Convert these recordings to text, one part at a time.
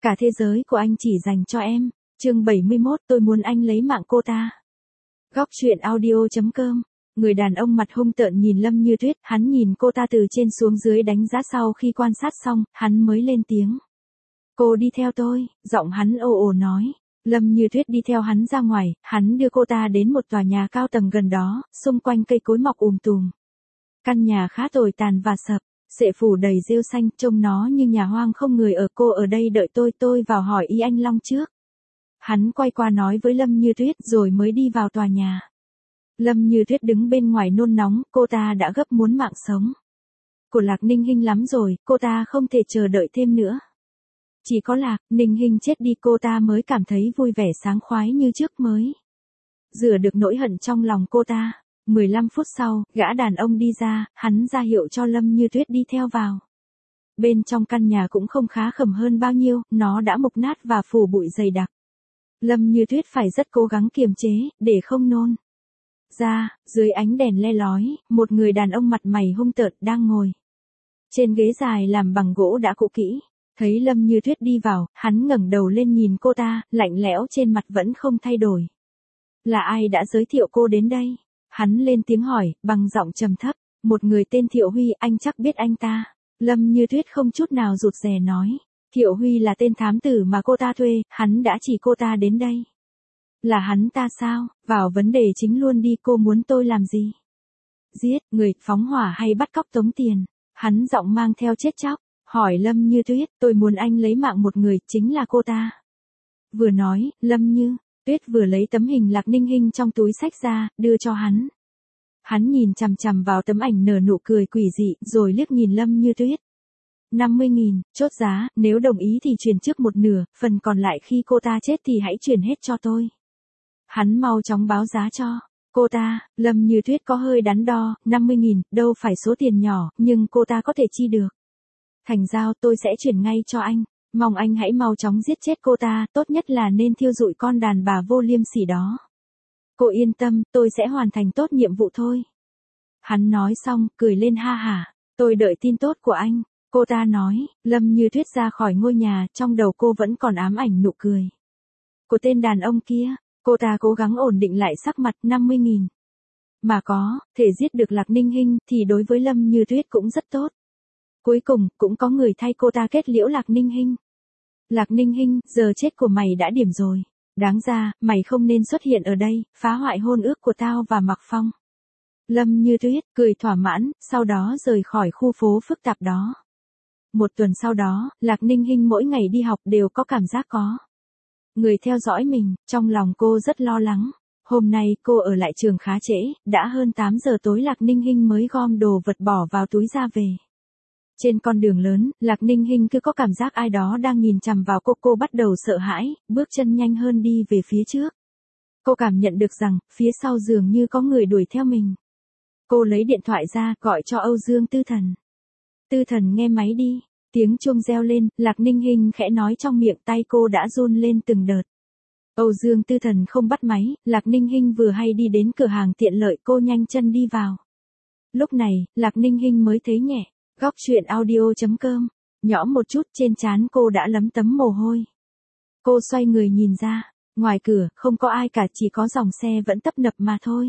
Cả thế giới của anh chỉ dành cho em. Chương 71, tôi muốn anh lấy mạng cô ta. Góc truyện audio.com. Người đàn ông mặt hung tợn nhìn Lâm Như Tuyết, hắn nhìn cô ta từ trên xuống dưới đánh giá, sau khi quan sát xong, hắn mới lên tiếng. Cô đi theo tôi, giọng hắn ồ ồ nói. Lâm Như Tuyết đi theo hắn ra ngoài, hắn đưa cô ta đến một tòa nhà cao tầng gần đó, xung quanh cây cối mọc tùm. Căn nhà khá tồi tàn và sập, sệ phủ đầy rêu xanh, trông nó như nhà hoang không người ở. Cô ở đây đợi tôi vào hỏi ý anh Long trước. Hắn quay qua nói với Lâm Như Tuyết rồi mới đi vào tòa nhà. Lâm Như Tuyết đứng bên ngoài nôn nóng, cô ta đã gấp muốn mạng sống của Lạc Ninh Hinh lắm rồi, cô ta không thể chờ đợi thêm nữa. Chỉ có Lạc Ninh Hinh chết đi cô ta mới cảm thấy vui vẻ sảng khoái như trước, mới rửa được nỗi hận trong lòng cô ta. 15 phút sau, gã đàn ông đi ra, hắn ra hiệu cho Lâm Như Tuyết đi theo vào. Bên trong căn nhà cũng không khá khẩm hơn bao nhiêu, nó đã mục nát và phủ bụi dày đặc. Lâm Như Tuyết phải rất cố gắng kiềm chế, để không nôn ra. Dưới ánh đèn le lói, một người đàn ông mặt mày hung tợn đang ngồi trên ghế dài làm bằng gỗ đã cũ kỹ. Thấy Lâm Như Tuyết đi vào, hắn ngẩng đầu lên nhìn cô ta, lạnh lẽo trên mặt vẫn không thay đổi. Là ai đã giới thiệu cô đến đây? Hắn lên tiếng hỏi, bằng giọng trầm thấp. Một người tên Thiệu Huy, anh chắc biết anh ta. Lâm Như Tuyết không chút nào rụt rè nói. Thiệu Huy là tên thám tử mà cô ta thuê, hắn đã chỉ cô ta đến đây. Là hắn ta sao? Vào vấn đề chính luôn đi, cô muốn tôi làm gì? Giết người, phóng hỏa hay bắt cóc tống tiền? Hắn giọng mang theo chết chóc, hỏi Lâm Như Tuyết, tôi muốn anh lấy mạng một người, chính là cô ta. Vừa nói, Lâm Như Tuyết vừa lấy tấm hình Lạc Ninh Hinh trong túi xách ra, đưa cho hắn. Hắn nhìn chằm chằm vào tấm ảnh nở nụ cười quỷ dị, rồi liếc nhìn Lâm Như Tuyết. 50.000, chốt giá, nếu đồng ý thì chuyển trước một nửa, phần còn lại khi cô ta chết thì hãy chuyển hết cho tôi. Hắn mau chóng báo giá cho cô ta. Lâm Như Tuyết có hơi đắn đo, 50.000, đâu phải số tiền nhỏ, nhưng cô ta có thể chi được. Thành giao, tôi sẽ chuyển ngay cho anh. Mong anh hãy mau chóng giết chết cô ta, tốt nhất là nên thiêu rụi con đàn bà vô liêm sỉ đó. Cô yên tâm, tôi sẽ hoàn thành tốt nhiệm vụ thôi. Hắn nói xong, cười lên ha hả. Tôi đợi tin tốt của anh. Cô ta nói. Lâm Như Tuyết ra khỏi ngôi nhà, trong đầu cô vẫn còn ám ảnh nụ cười của tên đàn ông kia. Cô ta cố gắng ổn định lại sắc mặt. 50.000 mà có thể giết được Lạc Ninh Hinh thì đối với Lâm Như Tuyết cũng rất tốt. Cuối cùng, cũng có người thay cô ta kết liễu Lạc Ninh Hinh. Lạc Ninh Hinh, giờ chết của mày đã điểm rồi. Đáng ra, mày không nên xuất hiện ở đây, phá hoại hôn ước của tao và Mạc Phong. Lâm Như Tuyết cười thỏa mãn, sau đó rời khỏi khu phố phức tạp đó. Một tuần sau đó, Lạc Ninh Hinh mỗi ngày đi học đều có cảm giác có người theo dõi mình, trong lòng cô rất lo lắng. Hôm nay cô ở lại trường khá trễ, đã hơn 8 giờ tối Lạc Ninh Hinh mới gom đồ vật bỏ vào túi ra về. Trên con đường lớn, Lạc Ninh Hinh cứ có cảm giác ai đó đang nhìn chằm vào cô bắt đầu sợ hãi, bước chân nhanh hơn đi về phía trước. Cô cảm nhận được rằng, phía sau dường như có người đuổi theo mình. Cô lấy điện thoại ra, gọi cho Âu Dương Tư Thần. Tư Thần nghe máy đi. Tiếng chuông reo lên, Lạc Ninh Hinh khẽ nói trong miệng, tay cô đã run lên từng đợt. Âu Dương Tư Thần không bắt máy, Lạc Ninh Hinh vừa hay đi đến cửa hàng tiện lợi, cô nhanh chân đi vào. Lúc này, Lạc Ninh Hinh mới thấy nhẹ. Góc truyện audio.com. Nhõm một chút, trên trán cô đã lấm tấm mồ hôi. Cô xoay người nhìn ra. Ngoài cửa, không có ai cả, chỉ có dòng xe vẫn tấp nập mà thôi.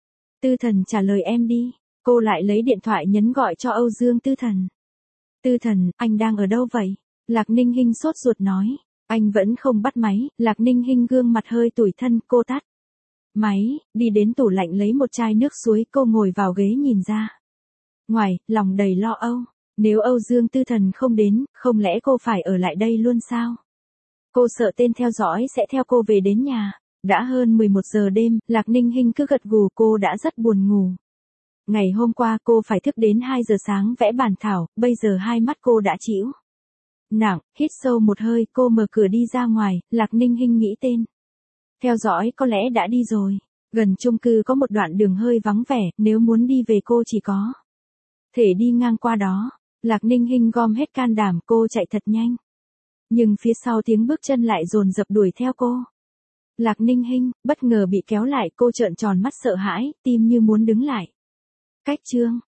Tư Thần trả lời em đi. Cô lại lấy điện thoại nhấn gọi cho Âu Dương Tư Thần. Tư Thần, anh đang ở đâu vậy? Lạc Ninh Hinh sốt ruột nói. Anh vẫn không bắt máy. Lạc Ninh Hinh gương mặt hơi tủi thân, cô tắt máy, đi đến tủ lạnh lấy một chai nước suối, cô ngồi vào ghế nhìn ra ngoài, lòng đầy lo âu. Nếu Âu Dương Tư Thần không đến, không lẽ cô phải ở lại đây luôn sao? Cô sợ tên theo dõi sẽ theo cô về đến nhà. Đã hơn 11 giờ đêm, Lạc Ninh Hinh cứ gật gù, cô đã rất buồn ngủ. Ngày hôm qua cô phải thức đến 2 giờ sáng vẽ bản thảo, bây giờ hai mắt cô đã chĩu nặng. Hít sâu một hơi, cô mở cửa đi ra ngoài. Lạc Ninh Hinh nghĩ tên theo dõi có lẽ đã đi rồi. Gần chung cư có một đoạn đường hơi vắng vẻ, nếu muốn đi về cô chỉ có thể đi ngang qua đó. Lạc Ninh Hinh gom hết can đảm, cô chạy thật nhanh. Nhưng phía sau tiếng bước chân lại dồn dập đuổi theo cô. Lạc Ninh Hinh bất ngờ bị kéo lại, cô trợn tròn mắt sợ hãi, tim như muốn đứng lại. Cách chương